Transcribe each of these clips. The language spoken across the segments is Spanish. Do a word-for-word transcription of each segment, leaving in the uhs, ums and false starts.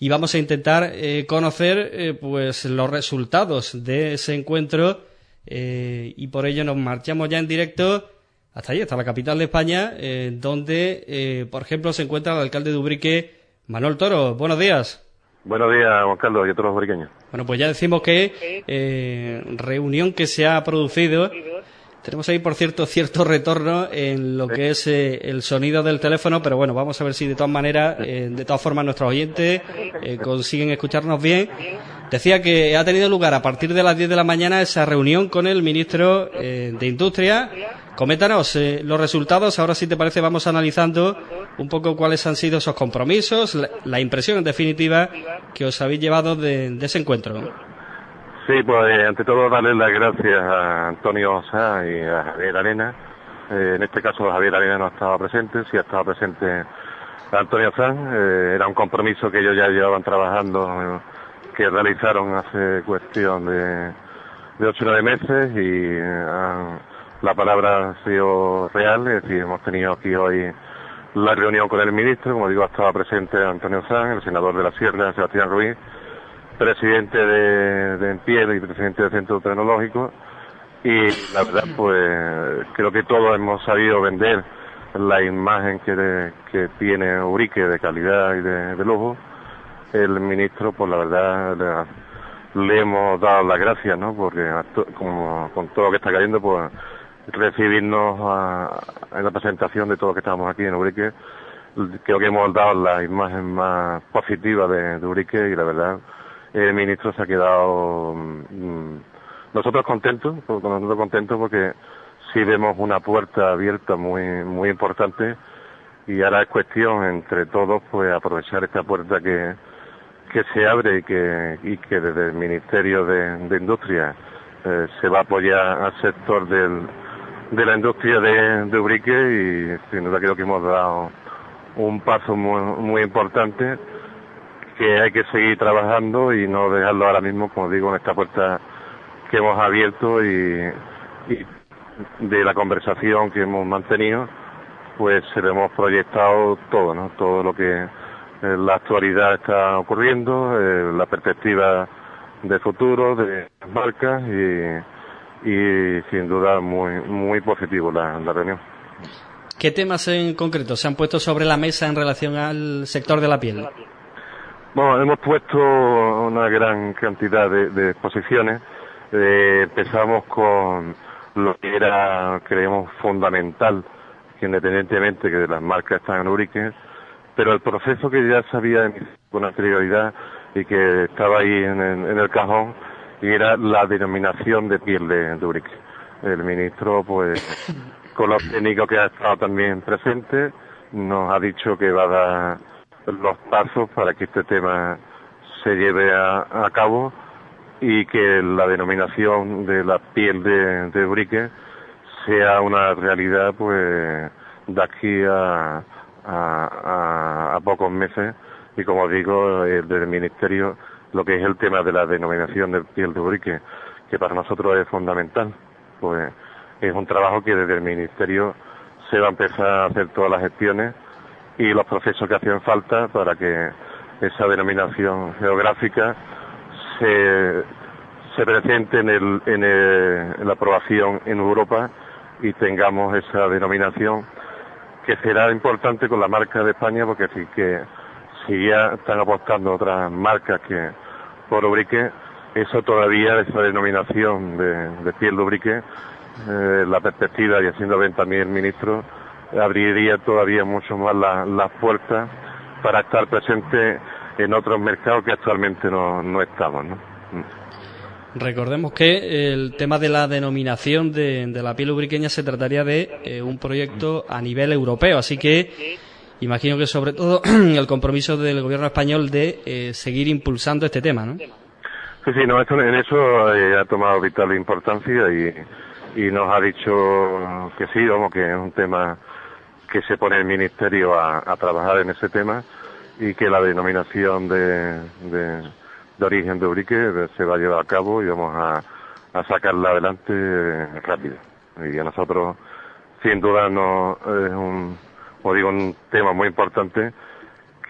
y vamos a intentar eh, conocer eh, pues los resultados de ese encuentro eh, y por ello nos marchamos ya en directo hasta allí, hasta la capital de España, eh, donde, eh, por ejemplo, se encuentra el alcalde de Ubrique, Manuel Toro. Buenos días. Buenos días, Juan Carlos, y a todos los ubriqueños. Bueno, pues ya decimos que eh, reunión que se ha producido. Tenemos ahí, por cierto, cierto retorno en lo que es eh, el sonido del teléfono, pero bueno, vamos a ver si de todas maneras, eh, de todas formas, nuestros oyentes eh, consiguen escucharnos bien. Decía que ha tenido lugar a partir de las diez de la mañana esa reunión con el ministro eh, de Industria. Coméntanos eh, los resultados. Ahora, si te parece, vamos analizando un poco cuáles han sido esos compromisos, la, la impresión, en definitiva, que os habéis llevado de, de ese encuentro. Sí, pues eh, ante todo darle las gracias a Antonio Osá y a Javier Arena. Eh, en este caso Javier Arena no ha estado presente, sí ha estado presente Antonio Osá. Eh, era un compromiso que ellos ya llevaban trabajando, eh, que realizaron hace cuestión de, de ocho o nueve meses y eh, la palabra ha sido real. Es decir, hemos tenido aquí hoy la reunión con el ministro. Como digo, ha estado presente Antonio Osá, el senador de la Sierra, Sebastián Ruiz, presidente de, de Enpiel y presidente del Centro Tecnológico, y la verdad pues creo que todos hemos sabido vender la imagen que, que tiene Ubrique de calidad y de, de lujo. El ministro pues la verdad le, le hemos dado las gracias, ¿no? Porque como con todo lo que está cayendo pues recibirnos a, en la presentación de todo lo que estamos aquí en Ubrique, creo que hemos dado la imagen más positiva de, de Ubrique y la verdad el ministro se ha quedado mmm, nosotros contentos, nosotros contentos porque sí vemos una puerta abierta muy muy importante y ahora es cuestión entre todos pues aprovechar esta puerta que que se abre y que y que desde el Ministerio de, de Industria eh, se va a apoyar al sector del, de la industria de, de Ubrique y sin duda creo que hemos dado un paso muy, muy importante que hay que seguir trabajando y no dejarlo ahora mismo, como digo, en esta puerta que hemos abierto y, y de la conversación que hemos mantenido, pues se lo hemos proyectado todo, ¿no? Todo lo que en la actualidad está ocurriendo, eh, la perspectiva de futuro de las marcas y, y sin duda muy muy positivo la, la reunión. ¿Qué temas en concreto se han puesto sobre la mesa en relación al sector de la piel? Bueno, hemos puesto una gran cantidad de, de exposiciones. Eh, empezamos con lo que era, creemos, fundamental, que independientemente que las marcas están en Ubrique, pero el proceso que ya se había emitido con anterioridad y que estaba ahí en el, en el cajón, y era la denominación de piel de, de Ubrique. El ministro, pues, con los técnicos que ha estado también presente, nos ha dicho que va a dar los pasos para que este tema se lleve a, a cabo y que la denominación de la piel de, de Ubrique sea una realidad pues de aquí a, a, a, a pocos meses y como digo eh, desde el Ministerio lo que es el tema de la denominación de piel de Ubrique, que para nosotros es fundamental, pues es un trabajo que desde el Ministerio se va a empezar a hacer todas las gestiones y los procesos que hacen falta para que esa denominación geográfica se, se presente en, el, en, el, en la aprobación en Europa y tengamos esa denominación que será importante con la marca de España porque sí que si ya están apostando otras marcas que por Ubrique, eso todavía, esa denominación de, de piel de Ubrique, eh, la perspectiva y haciendo ver también el ministro abriría todavía mucho más las la puertas para estar presente en otros mercados que actualmente no, no estamos, ¿no? Recordemos que el tema de la denominación de, de la piel ubriqueña se trataría de eh, un proyecto a nivel europeo, así que imagino que sobre todo el compromiso del gobierno español de eh, seguir impulsando este tema, ¿no? Sí, sí, no, esto, en eso eh, ha tomado vital importancia y, y nos ha dicho que sí, vamos, que es un tema que se pone el Ministerio a, a trabajar en ese tema y que la denominación de, de, de origen de Ubrique se va a llevar a cabo y vamos a, a sacarla adelante rápido. Y a nosotros, sin duda, no es un, como digo, un tema muy importante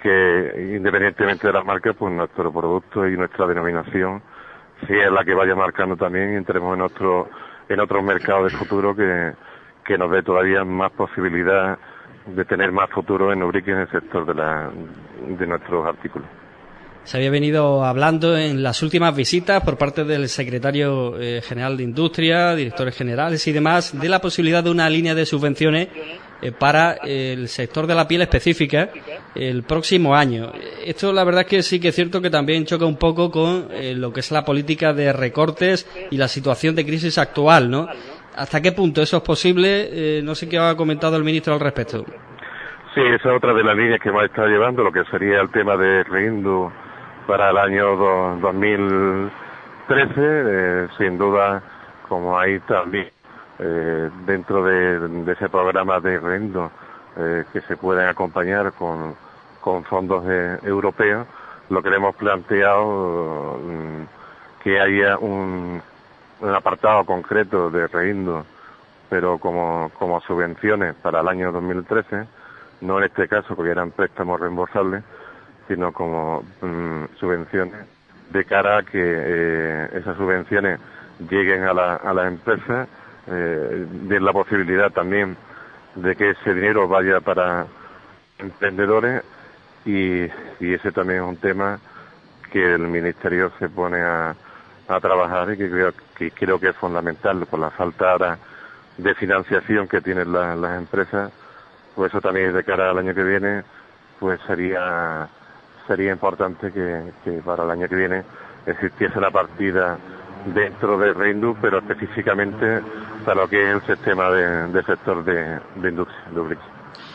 que independientemente de las marcas, pues nuestro producto y nuestra denominación sí es la que vaya marcando también y entremos en otro, en otros mercados de futuro que, que nos dé todavía más posibilidad de tener más futuro en Ubrique en el sector de, la, de nuestros artículos. Se había venido hablando en las últimas visitas por parte del secretario eh, general de Industria, directores generales y demás, de la posibilidad de una línea de subvenciones eh, para eh, el sector de la piel específica el próximo año. Esto la verdad es que sí que es cierto que también choca un poco con eh, lo que es la política de recortes y la situación de crisis actual, ¿no? ¿Hasta qué punto eso es posible? Eh, no sé qué ha comentado el ministro al respecto. Sí, esa es otra de las líneas que hemos estado llevando, lo que sería el tema de Reindu para el año dos mil trece, eh, sin duda, como hay también eh, dentro de, de ese programa de Reindu eh, que se pueden acompañar con, con fondos de, europeos, lo que le hemos planteado eh, que haya un, un apartado concreto de Reindu, pero como, como subvenciones para el año dos mil trece, no en este caso porque eran préstamos reembolsables, sino como mmm, subvenciones de cara a que eh, esas subvenciones lleguen a la, a las empresas, eh, den la posibilidad también de que ese dinero vaya para emprendedores y, y ese también es un tema que el Ministerio se pone a, a trabajar y que creo, que creo que es fundamental por la falta ahora de financiación que tienen la, las empresas, pues eso también de cara al año que viene, pues sería sería importante que, que para el año que viene existiese la partida dentro de Reindu, pero específicamente para lo que es el sistema de, de sector de, de industria, de Ubrique.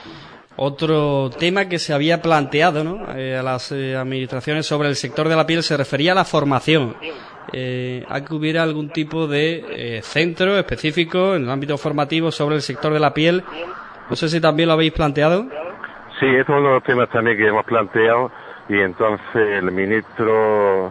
Otro tema que se había planteado, ¿no?, eh, a las eh, administraciones sobre el sector de la piel se refería a la formación. Eh, ¿a que hubiera algún tipo de eh, centro específico en el ámbito formativo sobre el sector de la piel? No sé si también lo habéis planteado. Sí, este es uno de los temas también que hemos planteado y entonces el ministro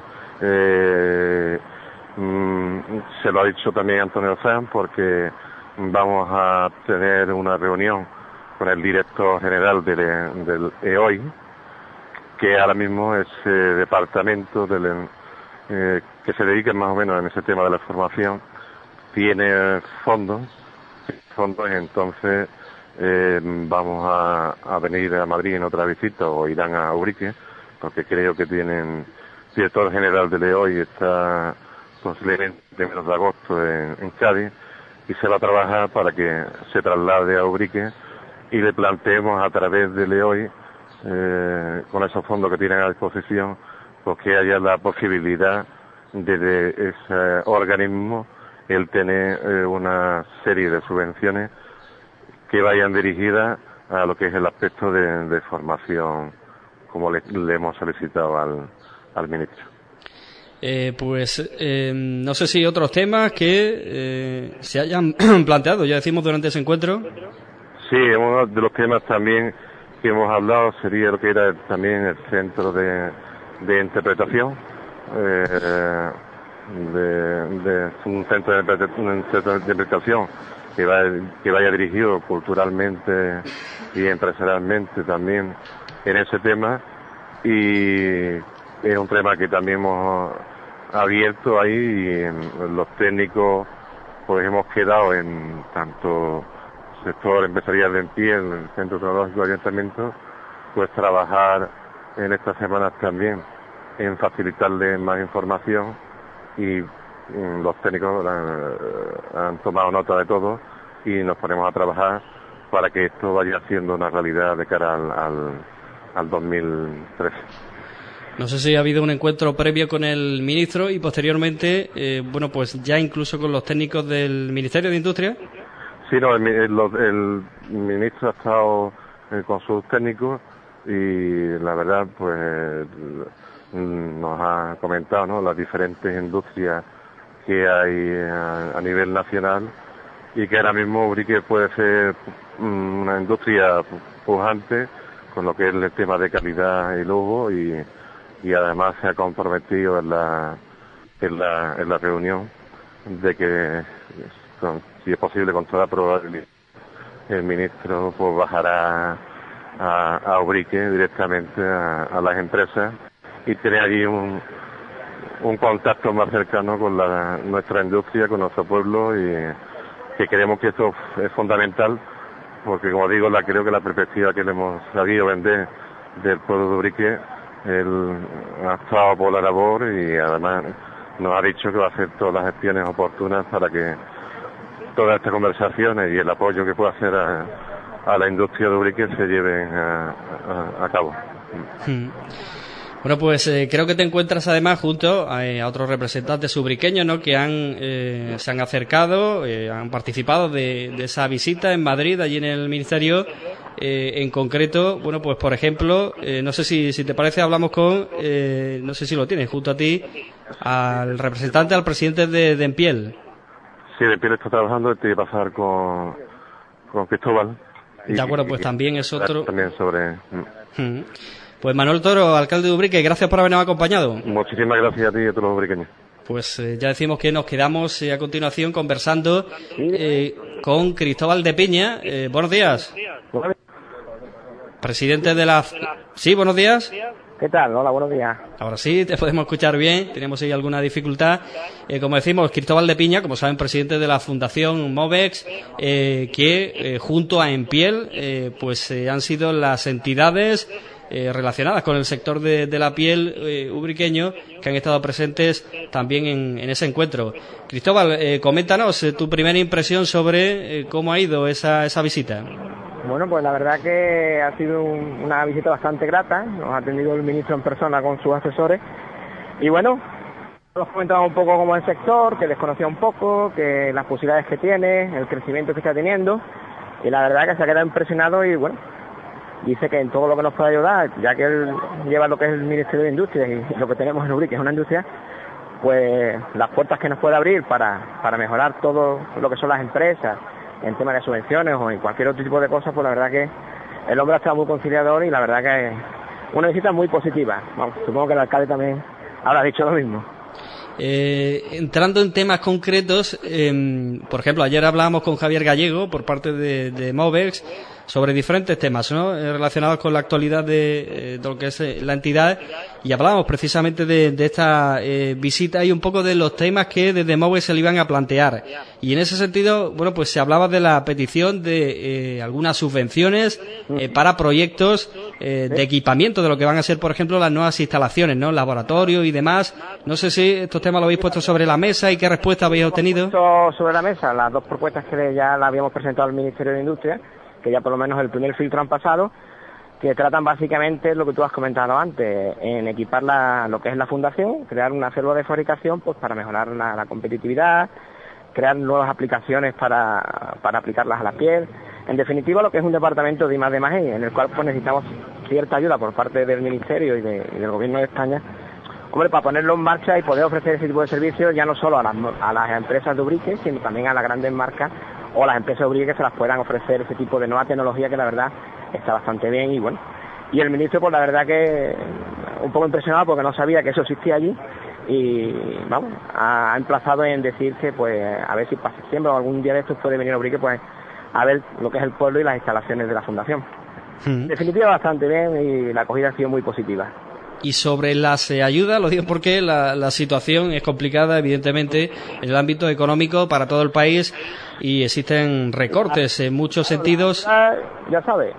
eh, mm, se lo ha dicho también Antonio Sanz porque vamos a tener una reunión con el director general del, del E O I, que ahora mismo es eh, departamento del, eh, que se dedica más o menos en ese tema de la formación, tiene fondos, fondos entonces eh, vamos a, a venir a Madrid en otra visita o irán a Ubrique, porque creo que tienen director general del E O I está posiblemente de menos de agosto en, en Cádiz y se va a trabajar para que se traslade a Ubrique y le planteemos a través del E O I eh, con esos fondos que tienen a disposición pues que haya la posibilidad de, de ese organismo el tener eh, una serie de subvenciones que vayan dirigidas a lo que es el aspecto de, de formación, como le, le hemos solicitado al, al ministro. Eh, pues eh, no sé si otros temas que eh, se hayan planteado, ya decimos, durante ese encuentro. Sí, uno de los temas también que hemos hablado sería lo que era también el centro de, de interpretación, eh, de, de un centro de interpretación que, va, que vaya dirigido culturalmente y empresarialmente también en ese tema, y es un tema que también hemos abierto ahí y en los técnicos pues hemos quedado en tanto sector empresarial de en pie, en el Centro Tecnológico de Ayuntamiento, pues trabajar en estas semanas también en facilitarle más información y mm, los técnicos han, han tomado nota de todo y nos ponemos a trabajar para que esto vaya siendo una realidad de cara al, al, al dos mil trece. No sé si ha habido un encuentro previo con el ministro y posteriormente, eh, bueno, pues ya incluso con los técnicos del Ministerio de Industria. Sí, no, el, el, el ministro ha estado eh, con sus técnicos y la verdad, pues nos ha comentado, ¿no?, las diferentes industrias que hay a, a nivel nacional y que ahora mismo Ubrique puede ser una industria pujante con lo que es el tema de calidad y lujo y, y además se ha comprometido en la, en la, en la reunión de que con, si es posible con toda probabilidad el ministro pues bajará a, a Ubrique directamente a, a las empresas y tener allí un, un contacto más cercano con la, nuestra industria, con nuestro pueblo, y que creemos que esto es fundamental, porque como digo, la creo que la perspectiva que le hemos sabido vender del pueblo de Ubrique, él ha estado por la labor y además nos ha dicho que va a hacer todas las gestiones oportunas para que todas estas conversaciones y el apoyo que pueda hacer a, a la industria de Ubrique se lleven a, a, a cabo. Hmm. Bueno, pues eh, creo que te encuentras además junto a, a otros representantes ubriqueños, ¿no?, que han eh, se han acercado, eh, han participado de, de esa visita en Madrid, allí en el Ministerio. Eh, en concreto, bueno, pues por ejemplo, eh, no sé si, si te parece, hablamos con, eh, no sé si lo tienes junto a ti, al representante, al presidente de, de Empiel. Sí, de Empiel está trabajando, te voy a pasar con, con Cristóbal. Y, de acuerdo, pues también es otro. También sobre. Hmm. Pues Manuel Toro, alcalde de Ubrique, gracias por habernos acompañado. Muchísimas gracias a ti y a todos los ubriqueños. Pues eh, ya decimos que nos quedamos eh, a continuación conversando eh, con Cristóbal de Piña. Eh, buenos días. Presidente de la... Sí, buenos días. ¿Qué tal? Hola, buenos días. Ahora sí, te podemos escuchar bien. Tenemos ahí alguna dificultad. Eh, como decimos, Cristóbal de Piña, como saben, presidente de la Fundación Movex, eh, que eh, junto a Empiel, eh, pues eh, han sido las entidades eh, relacionadas con el sector de, de la piel eh, ubriqueño que han estado presentes también en, en ese encuentro. Cristóbal, eh, coméntanos eh, tu primera impresión sobre eh, cómo ha ido esa, esa visita. Bueno, pues la verdad que ha sido un, una visita bastante grata. Nos ha atendido el ministro en persona con sus asesores. Y bueno, nos comentaba un poco cómo es el sector, que desconocía un poco, que las posibilidades que tiene, el crecimiento que está teniendo. Y la verdad que se ha quedado impresionado y bueno, dice que en todo lo que nos puede ayudar, ya que él lleva lo que es el Ministerio de Industria y lo que tenemos en Ubrique, que es una industria, pues las puertas que nos puede abrir para, para mejorar todo lo que son las empresas, en temas de subvenciones o en cualquier otro tipo de cosas, pues la verdad que el hombre ha estado muy conciliador y la verdad que es una visita muy positiva. Vamos, supongo que el alcalde también habrá dicho lo mismo. Eh, entrando en temas concretos, eh, por ejemplo, ayer hablábamos con Javier Gallego por parte de, de Movex sobre diferentes temas, ¿no?, eh, relacionados con la actualidad de, eh, de lo que es eh, la entidad, y hablábamos precisamente de, de esta eh, visita y un poco de los temas que desde Movex se le iban a plantear. Y en ese sentido, bueno, pues se hablaba de la petición de eh, algunas subvenciones eh, para proyectos eh, de equipamiento de lo que van a ser, por ejemplo, las nuevas instalaciones, ¿no?, laboratorio y demás. No sé si estos temas lo habéis puesto sobre la mesa y qué respuesta habéis obtenido. Sobre la mesa las dos propuestas que ya la habíamos presentado al Ministerio de Industria, que ya por lo menos el primer filtro han pasado, que tratan básicamente lo que tú has comentado antes, en equipar la, lo que es la fundación, crear una célula de fabricación pues para mejorar la, la competitividad, crear nuevas aplicaciones para, para aplicarlas a la piel. En definitiva, lo que es un departamento de I más D más E, en el cual pues necesitamos cierta ayuda por parte del Ministerio y, de, y del Gobierno de España, hombre, para ponerlo en marcha y poder ofrecer ese tipo de servicios ya no solo a las, a las empresas de Ubrique, sino también a las grandes marcas o las empresas de Ubrique que se las puedan ofrecer ese tipo de nueva tecnología que la verdad está bastante bien. Y bueno, y el ministro pues la verdad que un poco impresionado porque no sabía que eso existía allí y vamos, ha emplazado en decir que pues a ver si para septiembre o algún día de estos puede venir a Ubrique pues a ver lo que es el pueblo y las instalaciones de la fundación. Mm. En definitiva bastante bien y la acogida ha sido muy positiva. Y sobre las eh, ayudas, lo digo porque la, la situación es complicada, evidentemente, en el ámbito económico para todo el país y existen recortes en muchos sentidos. Ya, ya sabes,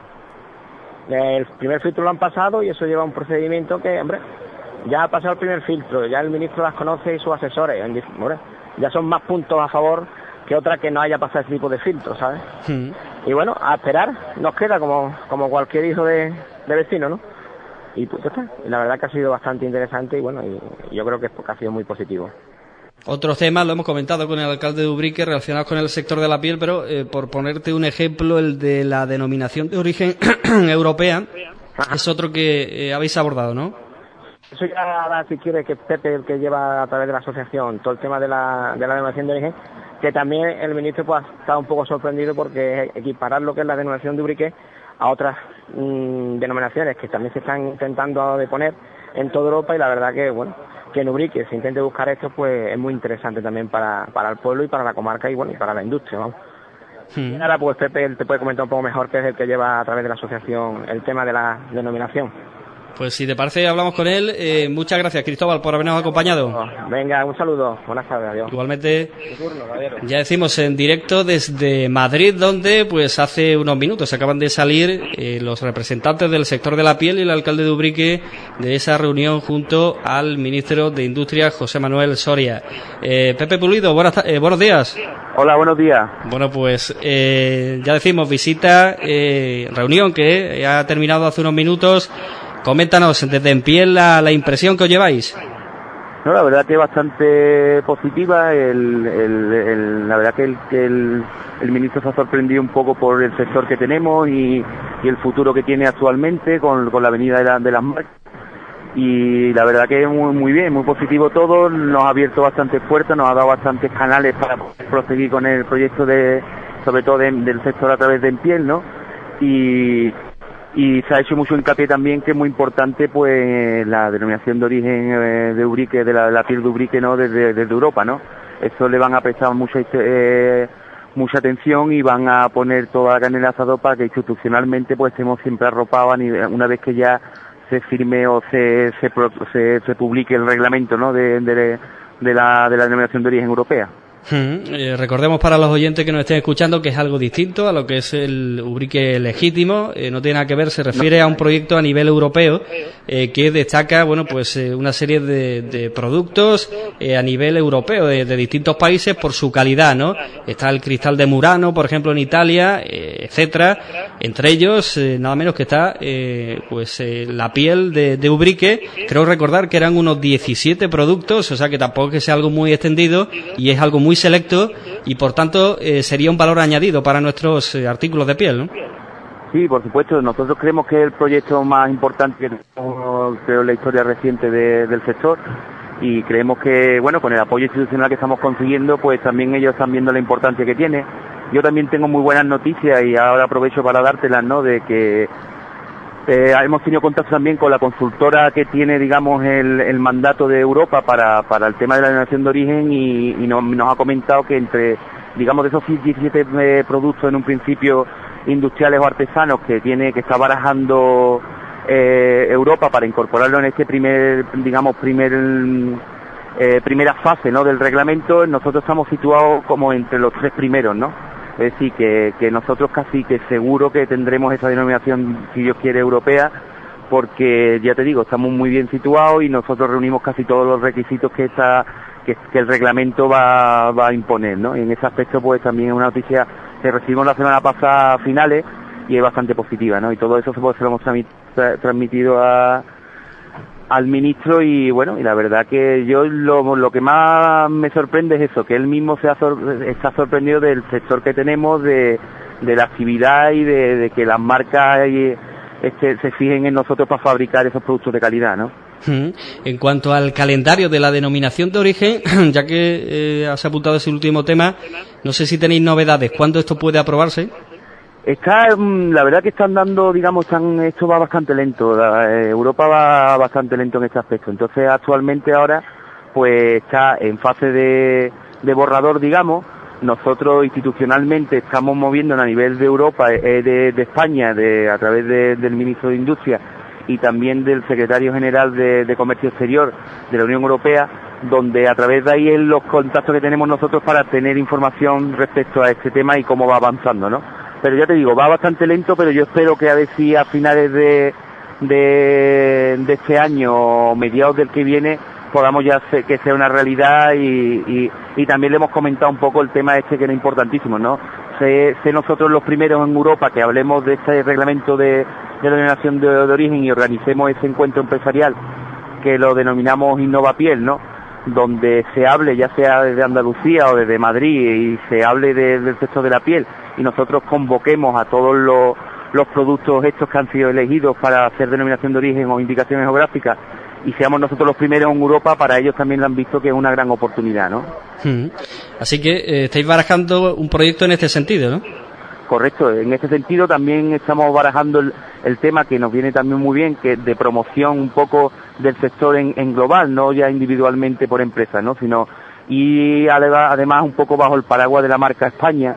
el primer filtro lo han pasado y eso lleva un procedimiento que, hombre, ya ha pasado el primer filtro, ya el ministro las conoce y sus asesores, hombre, ya son más puntos a favor que otra que no haya pasado ese tipo de filtros, ¿sabes? Hmm. Y bueno, a esperar, nos queda como, como cualquier hijo de, de vecino, ¿no? Y pues está. Y la verdad que ha sido bastante interesante y bueno, y, y yo creo que, que ha sido muy positivo. Otros temas lo hemos comentado con el alcalde de Ubrique relacionados con el sector de la piel, pero eh, por ponerte un ejemplo, el de la denominación de origen europea. Ajá. Es otro que eh, habéis abordado, ¿no? Eso ya ahora, si quiere, que Pepe, el que lleva a través de la asociación todo el tema de la, de la denominación de origen, que también el ministro pues ha estado un poco sorprendido porque equiparar lo que es la denominación de Ubrique a otras mmm, denominaciones que también se están intentando de poner en toda Europa, y la verdad que bueno, que en Ubrique se intente buscar esto pues es muy interesante también para, para el pueblo y para la comarca y bueno, y para la industria, vamos. Hmm. Y ahora pues Pepe él te puede comentar un poco mejor, que es el que lleva a través de la asociación el tema de la denominación. Pues si te parece, hablamos con él. Eh, muchas gracias, Cristóbal, por habernos acompañado. Venga, un saludo. Buenas tardes, adiós. Igualmente, ya decimos en directo desde Madrid, donde pues hace unos minutos acaban de salir eh, los representantes del sector de la piel y el alcalde de Ubrique de esa reunión junto al ministro de Industria, José Manuel Soria. Eh, Pepe Pulido, buenas, eh, buenos días. Hola, buenos días. Bueno, pues eh, ya decimos, visita, eh, reunión que ha terminado hace unos minutos. Coméntanos desde en piel la, la impresión que os lleváis. No, la verdad que bastante positiva. El, el, el, la verdad que, el, que el, el ministro se ha sorprendido un poco por el sector que tenemos y, y el futuro que tiene actualmente con, con la venida de, la, de las marcas. Y la verdad que muy, muy bien, muy positivo todo. Nos ha abierto bastantes puertas, nos ha dado bastantes canales para proseguir con el proyecto de, sobre todo de, del sector a través de en piel, ¿no? Y Y se ha hecho mucho hincapié también que es muy importante pues la denominación de origen eh, de Ubrique, de la, de la piel de Ubrique, ¿no? Desde, desde Europa, ¿no? Eso le van a prestar mucha eh, mucha atención y van a poner toda la carne en el asador para que institucionalmente pues estemos siempre arropados una vez que ya se firme o se se, se, se publique el reglamento, ¿no? de, de, de, la, de la denominación de origen europea. Hmm. Eh, recordemos para los oyentes que nos estén escuchando que es algo distinto a lo que es el Ubrique legítimo, eh, no tiene nada que ver, se refiere a un proyecto a nivel europeo eh, que destaca, bueno, pues eh, una serie de, de productos eh, a nivel europeo de, de distintos países por su calidad, ¿no? Está el cristal de Murano, por ejemplo, en Italia, eh, etcétera. Entre ellos, eh, nada menos que está, eh, pues eh, la piel de, de Ubrique. Creo recordar que eran unos diecisiete productos, o sea que tampoco es que sea algo muy extendido y es algo muy selecto y por tanto eh, sería un valor añadido para nuestros eh, artículos de piel, ¿no? Sí, por supuesto. Nosotros creemos que es el proyecto más importante que tenemos, creo, en la historia reciente de, del sector, y creemos que, bueno, con el apoyo institucional que estamos consiguiendo, pues también ellos están viendo la importancia que tiene. Yo también tengo muy buenas noticias y ahora aprovecho para dártelas, ¿no? De que Eh, hemos tenido contacto también con la consultora que tiene, digamos, el, el mandato de Europa para, para el tema de la denominación de origen y, y nos, nos ha comentado que entre, digamos, de esos diecisiete eh, productos en un principio industriales o artesanos que tiene, que está barajando eh, Europa para incorporarlo en este primer, digamos, primer eh, primera fase, ¿no? Del reglamento, nosotros estamos situados como entre los tres primeros, ¿no? Es decir, que, que nosotros casi que seguro que tendremos esa denominación, si Dios quiere, europea, porque ya te digo, estamos muy bien situados y nosotros reunimos casi todos los requisitos que esta, que, que el reglamento va, va a imponer, ¿no? Y en ese aspecto, pues también es una noticia que recibimos la semana pasada a finales y es bastante positiva, ¿no? Y todo eso pues, se lo hemos transmitido a al ministro y bueno, y la verdad que yo lo, lo que más me sorprende es eso, que él mismo se ha sor, está sorprendido del sector que tenemos, de, de la actividad y de, de que las marcas y, este, se fijen en nosotros para fabricar esos productos de calidad, ¿no? En cuanto al calendario de la denominación de origen, ya que eh, has apuntado ese último tema, no sé si tenéis novedades, ¿cuándo esto puede aprobarse? Está, la verdad que están dando, digamos, están, esto va bastante lento, la, eh, Europa va bastante lento en este aspecto, entonces actualmente ahora pues está en fase de, de borrador, digamos. Nosotros institucionalmente estamos moviéndonos a nivel de Europa, eh, de, de España, de, a través de, del ministro de Industria y también del secretario general de, de Comercio Exterior de la Unión Europea, donde a través de ahí es los contactos que tenemos nosotros para tener información respecto a este tema y cómo va avanzando, ¿no? Pero ya te digo, va bastante lento, pero yo espero que a ver si a finales de, de, de este año o mediados del que viene podamos ya ser, que sea una realidad y, y, y también le hemos comentado un poco el tema este que era importantísimo, ¿no? Sé, sé nosotros los primeros en Europa que hablemos de este reglamento de, de la denominación de, de origen y organicemos ese encuentro empresarial que lo denominamos Innovapiel, ¿no? Donde se hable, ya sea desde Andalucía o desde Madrid, y se hable de, del sector de la piel, y nosotros convoquemos a todos los, los productos estos que han sido elegidos para hacer denominación de origen o indicaciones geográficas, y seamos nosotros los primeros en Europa, para ellos también lo han visto que es una gran oportunidad, ¿no? Hmm. Así que eh, estáis barajando un proyecto en este sentido, ¿no? Correcto, en este sentido también estamos barajando el, el tema que nos viene también muy bien, que de promoción un poco del sector en, en global, no ya individualmente por empresas, ¿no? Sino y además un poco bajo el paraguas de la marca España,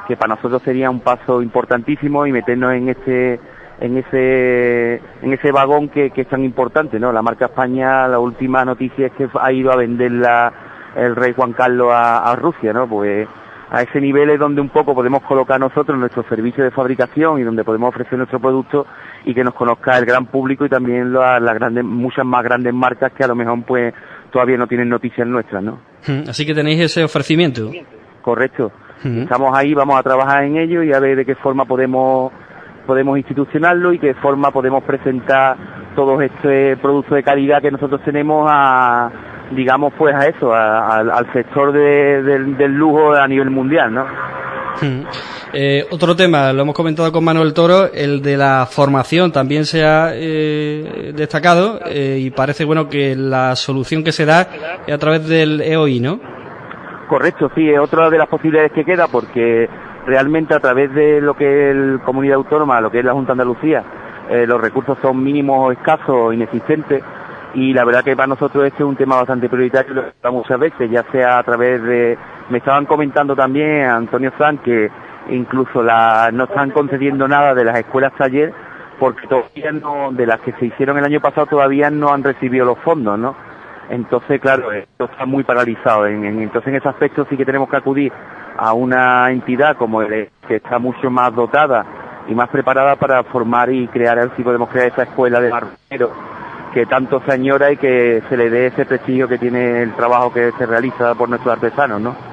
que para nosotros sería un paso importantísimo y meternos en este en ese en ese vagón que, que es tan importante, ¿no? La marca España, la última noticia es que ha ido a venderla el rey Juan Carlos a, a Rusia, ¿no? Pues a ese nivel es donde un poco podemos colocar nosotros nuestro servicio de fabricación y donde podemos ofrecer nuestro producto y que nos conozca el gran público y también las, las grandes, muchas más grandes marcas que a lo mejor pues todavía no tienen noticias nuestras, ¿no? Así que tenéis ese ofrecimiento. Correcto. Uh-huh. Estamos ahí, vamos a trabajar en ello y a ver de qué forma podemos podemos institucionarlo y qué forma podemos presentar todo este producto de calidad que nosotros tenemos a, digamos, pues a eso, a, a, al sector de, de, del lujo a nivel mundial, ¿no? Hmm. Eh, otro tema, lo hemos comentado con Manuel Toro, el de la formación también se ha eh, destacado eh, y parece bueno que la solución que se da es a través del E O I, ¿no? Correcto, sí, es otra de las posibilidades que queda porque realmente a través de lo que es la comunidad autónoma, lo que es la Junta de Andalucía, eh, los recursos son mínimos, escasos, inexistentes y la verdad que para nosotros este es un tema bastante prioritario, lo que muchas veces, ya sea a través de... Me estaban comentando también, Antonio Sanz, que incluso la, no están concediendo nada de las escuelas taller porque todavía no, de las que se hicieron el año pasado todavía no han recibido los fondos, ¿no? Entonces, claro, esto está muy paralizado. En, en, entonces, en ese aspecto sí que tenemos que acudir a una entidad como el que está mucho más dotada y más preparada para formar y crear, a ver si podemos crear esa escuela de marroneros que tanto se añora y que se le dé ese prestigio que tiene el trabajo que se realiza por nuestros artesanos, ¿no?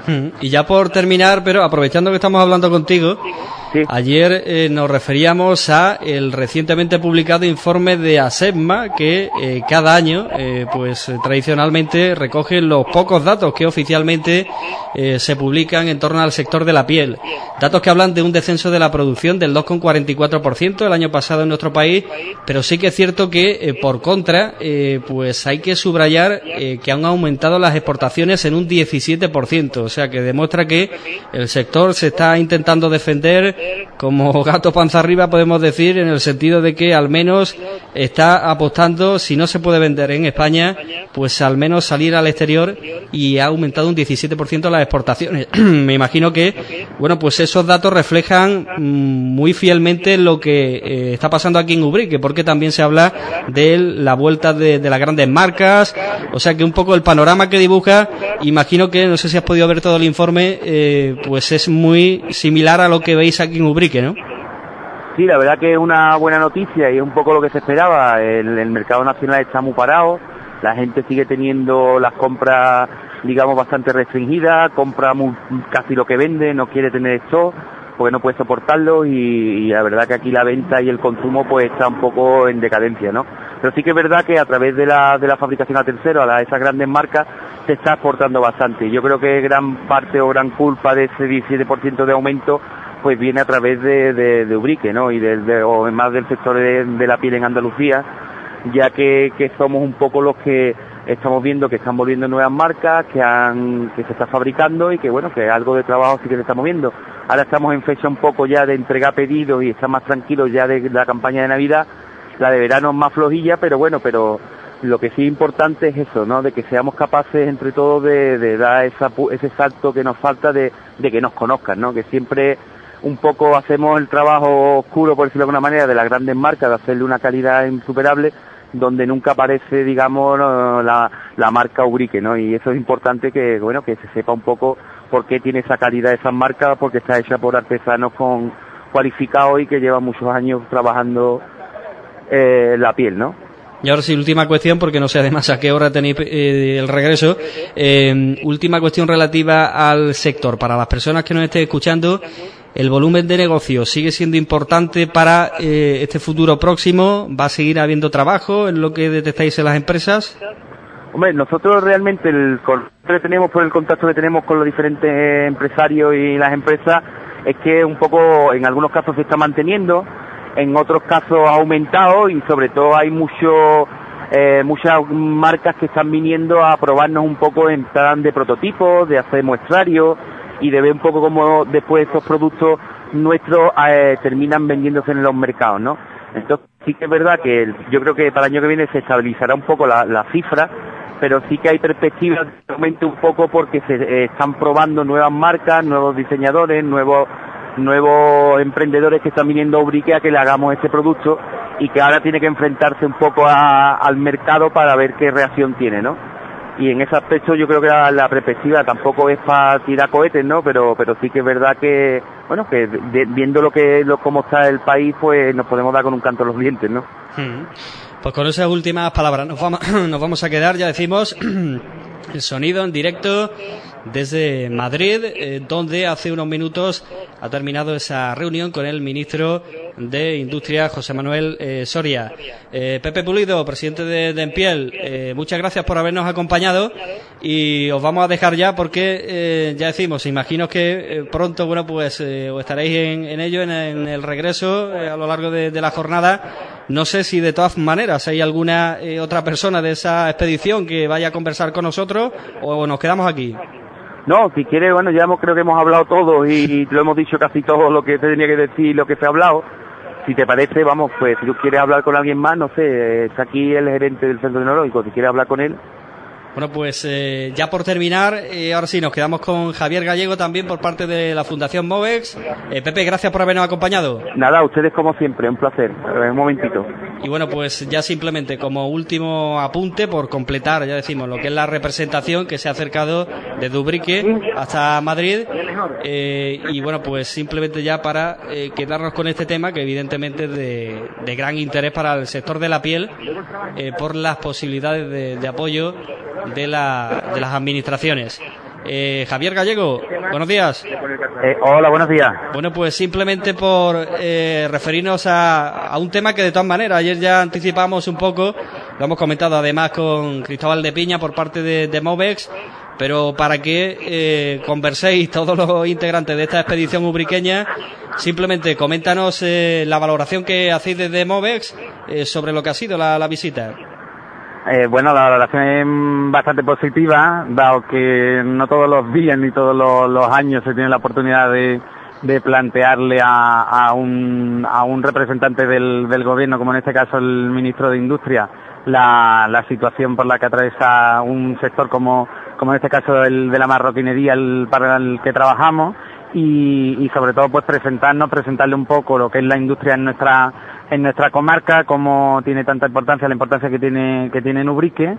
Y ya por terminar, pero aprovechando que estamos hablando contigo, sí. Ayer eh, nos referíamos a el recientemente publicado informe de ASEPMA que eh, cada año, eh, pues eh, tradicionalmente recoge los pocos datos que oficialmente eh, se publican en torno al sector de la piel. Datos que hablan de un descenso de la producción del dos coma cuarenta y cuatro por ciento el año pasado en nuestro país, pero sí que es cierto que eh, por contra, eh, pues hay que subrayar eh, que han aumentado las exportaciones en un diecisiete por ciento. O sea que demuestra que el sector se está intentando defender como gato panza arriba, podemos decir, en el sentido de que al menos está apostando, si no se puede vender en España, pues al menos salir al exterior y ha aumentado un diecisiete por ciento las exportaciones. Me imagino que, bueno, pues esos datos reflejan muy fielmente lo que eh, está pasando aquí en Ubrique, porque también se habla de la vuelta de, de las grandes marcas, o sea que un poco el panorama que dibuja, imagino que, no sé si has podido ver todo el informe, eh, pues es muy similar a lo que veis aquí en Ubrique, ¿no? Sí, la verdad que es una buena noticia y es un poco lo que se esperaba. El, el mercado nacional está muy parado, la gente sigue teniendo las compras, digamos, bastante restringidas, compra muy, casi lo que vende, no quiere tener stock porque no puede soportarlo y, y la verdad que aquí la venta y el consumo pues está un poco en decadencia, ¿no? Pero sí que es verdad que a través de la, de la fabricación a tercero, a la, esas grandes marcas, se está exportando bastante. Yo creo que gran parte o gran culpa de ese diecisiete por ciento de aumento pues viene a través de, de, de Ubrique, ¿no? Y de, de, o más del sector de, de la piel en Andalucía, ya que, que somos un poco los que estamos viendo que están volviendo nuevas marcas, que han que se está fabricando y que bueno, que algo de trabajo sí que se está moviendo. Ahora estamos en fecha un poco ya de entregar pedidos y están más tranquilos ya de, de la campaña de Navidad. La de verano es más flojilla, pero bueno, pero lo que sí es importante es eso, ¿no? De que seamos capaces entre todos de, de dar esa, ese salto que nos falta de, de que nos conozcan, ¿no? Que siempre un poco hacemos el trabajo oscuro, por decirlo de alguna manera, de las grandes marcas, de hacerle una calidad insuperable, donde nunca aparece, digamos, la, la marca Ubrique, ¿no? Y eso es importante que, bueno, que se sepa un poco por qué tiene esa calidad esas marcas, porque está hecha por artesanos con cualificados y que llevan muchos años trabajando eh, la piel, ¿no? Y ahora sí, última cuestión, porque no sé además a qué hora tenéis eh, el regreso. Eh, última cuestión relativa al sector. Para las personas que nos estén escuchando, ¿el volumen de negocio sigue siendo importante para eh, este futuro próximo? ¿Va a seguir habiendo trabajo en lo que detectáis en las empresas? Hombre, nosotros realmente el que tenemos por el contacto que tenemos con los diferentes empresarios y las empresas es que un poco en algunos casos se está manteniendo, en otros casos ha aumentado y sobre todo hay mucho, eh, muchas marcas que están viniendo a probarnos un poco en plan de prototipos, de hacer muestrarios y de ver un poco cómo después esos productos nuestros eh, terminan vendiéndose en los mercados, ¿no? Entonces sí que es verdad que el, yo creo que para el año que viene se estabilizará un poco la, la cifra pero sí que hay perspectivas de aumento un poco porque se eh, están probando nuevas marcas, nuevos diseñadores, nuevos nuevos emprendedores que están viniendo a Ubrique a que le hagamos este producto y que ahora tiene que enfrentarse un poco a, al mercado para ver qué reacción tiene, ¿no? Y en ese aspecto yo creo que la, la perspectiva tampoco es para tirar cohetes, ¿no? Pero pero sí que es verdad que, bueno, que de, viendo lo que lo cómo está el país, pues nos podemos dar con un canto a los dientes, ¿no? Hmm. Pues con esas últimas palabras nos vamos, nos vamos a quedar, ya decimos, el sonido en directo desde Madrid, eh, donde hace unos minutos ha terminado esa reunión con el ministro de Industria, José Manuel eh, Soria. Eh, Pepe Pulido, presidente de, de Empiel, eh, muchas gracias por habernos acompañado y os vamos a dejar ya porque, eh, ya decimos, imagino que eh, pronto, bueno, pues eh, os estaréis en, en ello, en, en el regreso eh, a lo largo de, de la jornada. No sé si de todas maneras hay alguna eh, otra persona de esa expedición que vaya a conversar con nosotros o nos quedamos aquí. No, si quieres, bueno, ya hemos, creo que hemos hablado todo y lo hemos dicho casi todo lo que se tenía que decir, lo que se ha hablado. Si te parece, vamos, pues si tú quieres hablar con alguien más, no sé, está aquí el gerente del Centro Tecnológico, si quieres hablar con él. Bueno, pues eh, ya por terminar, eh, ahora sí, nos quedamos con Javier Gallego también por parte de la Fundación Movex. Eh, Pepe, gracias por habernos acompañado. Nada, ustedes como siempre, un placer. Un momentito. Y bueno, pues ya simplemente como último apunte, por completar, ya decimos, lo que es la representación que se ha acercado desde Ubrique hasta Madrid. Eh, y bueno, pues simplemente ya para eh, quedarnos con este tema, que evidentemente es de, de gran interés para el sector de la piel, eh, por las posibilidades de, de apoyo de, la, de las administraciones. Eh, Javier Gallego, buenos días. Eh, hola, buenos días. Bueno, pues simplemente por eh, referirnos a, a un tema que de todas maneras ayer ya anticipamos un poco, lo hemos comentado además con Cristóbal de Piña por parte de, de Movex, pero para que eh, converséis todos los integrantes de esta expedición ubriqueña, simplemente coméntanos eh, la valoración que hacéis desde Movex eh, sobre lo que ha sido la, la visita. Eh, bueno, la valoración es bastante positiva, dado que no todos los días ni todos los, los años se tiene la oportunidad de, de plantearle a, a, un, a un representante del, del gobierno, como en este caso el ministro de Industria, la, la situación por la que atraviesa un sector como, como en este caso el de la marroquinería el, para el que trabajamos, y, y sobre todo pues presentarnos, presentarle un poco lo que es la industria en nuestra en nuestra comarca, cómo tiene tanta importancia, la importancia que tiene que tiene en Ubrique,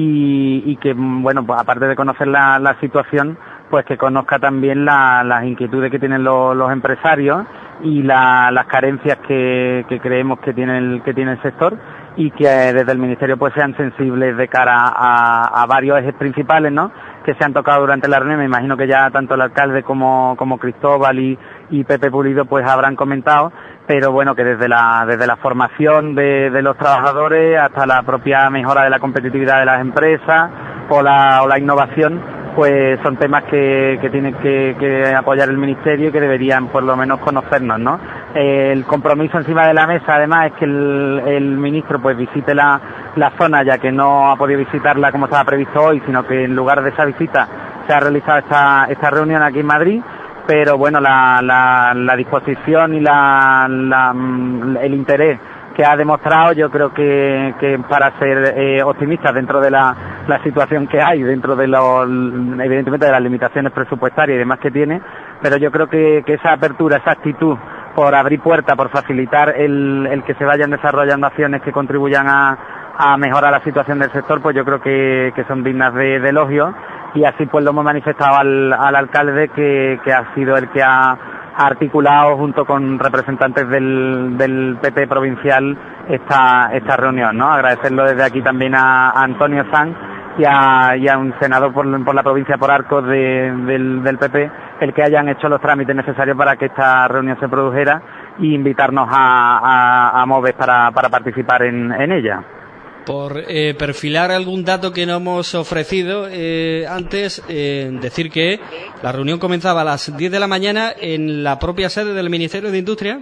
y, y que, bueno, pues aparte de conocer la, la situación, pues que conozca también la, las inquietudes que tienen los, los empresarios y la, las carencias que, que creemos que tiene el, que tiene el sector, y que eh, desde el Ministerio pues sean sensibles de cara a, a varios ejes principales, ¿no?, que se han tocado durante la reunión. Me imagino que ya tanto el alcalde como, como Cristóbal y, y Pepe Pulido pues habrán comentado, pero bueno, que desde la, desde la formación de, de los trabajadores hasta la propia mejora de la competitividad de las empresas o la, o la innovación, pues son temas que, que tiene que, que apoyar el Ministerio y que deberían por lo menos conocernos, ¿no? El compromiso encima de la mesa además es que el, el ministro pues visite la, la zona, ya que no ha podido visitarla como estaba previsto hoy, sino que en lugar de esa visita se ha realizado esta, esta reunión aquí en Madrid. Pero bueno, la, la, la disposición y la, la, el interés que ha demostrado, yo creo que, que para ser eh, optimistas dentro de la, la situación que hay, dentro de los, evidentemente de las limitaciones presupuestarias y demás que tiene, pero yo creo que, que esa apertura, esa actitud por abrir puertas, por facilitar el, el que se vayan desarrollando acciones que contribuyan a, a mejorar la situación del sector, pues yo creo que, que son dignas de, de elogio. Y así pues lo hemos manifestado al, al alcalde, que, que ha sido el que ha articulado junto con representantes del, del P P provincial esta, esta reunión, ¿no? Agradecerlo desde aquí también a, a Antonio Sanz y a, y a un senador por, por la provincia por Arcos de, del, del P P, el que hayan hecho los trámites necesarios para que esta reunión se produjera, y invitarnos a, a, a Moves para, para participar en, en ella. Por eh, perfilar algún dato que no hemos ofrecido eh, antes, eh, decir que la reunión comenzaba a las diez de la mañana en la propia sede del Ministerio de Industria.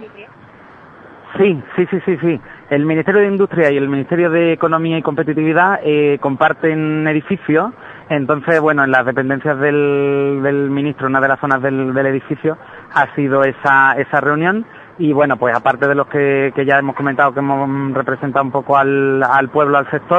Sí, sí, sí, sí, sí. El Ministerio de Industria y el Ministerio de Economía y Competitividad eh, comparten edificios. Entonces, bueno, en las dependencias del, del ministro, una de las zonas del, del edificio, ha sido esa, esa reunión. Y bueno, pues aparte de los que, que ya hemos comentado, que hemos representado un poco al, al pueblo, al sector,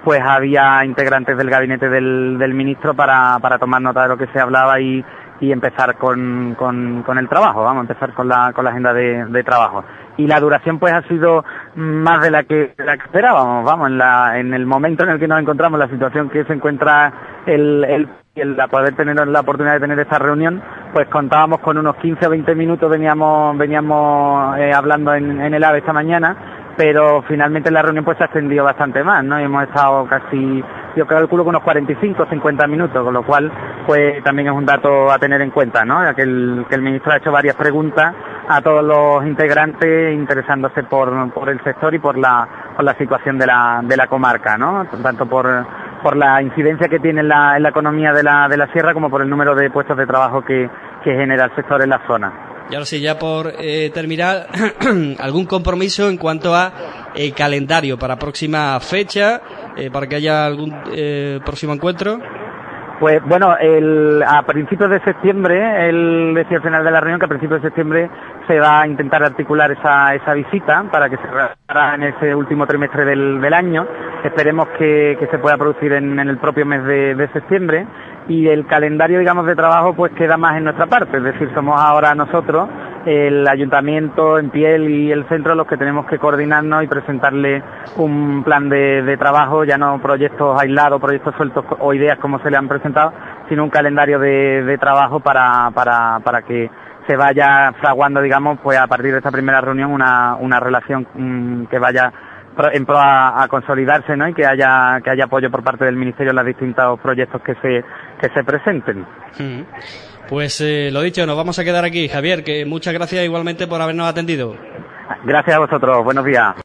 pues había integrantes del gabinete del, del ministro para, para tomar nota de lo que se hablaba y, y empezar con, con, con el trabajo, vamos, empezar con la, con la agenda de, de trabajo. Y la duración pues ha sido más de la que, de la que esperábamos, vamos, en, la, en el momento en el que nos encontramos, la situación que se encuentra el, el, el poder tener la oportunidad de tener esta reunión, pues contábamos con unos quince o veinte minutos, veníamos, veníamos eh, hablando en, en el AVE esta mañana, pero finalmente la reunión pues se ha extendido bastante más, ¿no? Y hemos estado casi, yo calculo que unos cuarenta y cinco o cincuenta minutos, con lo cual pues también es un dato a tener en cuenta, ¿no? Ya que el, que el ministro ha hecho varias preguntas a todos los integrantes interesándose por, por el sector y por la, por la situación de la, de la comarca, ¿no? Tanto por, por la incidencia que tiene en la, en la economía de la, de la sierra como por el número de puestos de trabajo que, que genera el sector en la zona. Y ahora sí, ya por eh, terminar, ¿algún compromiso en cuanto a eh, calendario para próxima fecha, eh, para que haya algún eh, próximo encuentro? Pues bueno, el, a principios de septiembre, él decía al final de la reunión que a principios de septiembre se va a intentar articular esa, esa visita para que se realizara en ese último trimestre del, del año. Esperemos que, que se pueda producir en, en el propio mes de, de septiembre. Y el calendario, digamos, de trabajo pues queda más en nuestra parte, es decir, somos ahora nosotros, el ayuntamiento, en Piel y el centro, los que tenemos que coordinarnos y presentarle un plan de, de trabajo, ya no proyectos aislados, proyectos sueltos o ideas como se le han presentado, sino un calendario de, de trabajo para, para, para que se vaya fraguando, digamos, pues a partir de esta primera reunión una, una relación mmm, que vaya en pro a, a consolidarse, ¿no? Y que haya que haya apoyo por parte del ministerio en los distintos proyectos que se que se presenten. Pues eh, lo dicho, nos vamos a quedar aquí, Javier, que muchas gracias igualmente por habernos atendido. Gracias a vosotros, buenos días.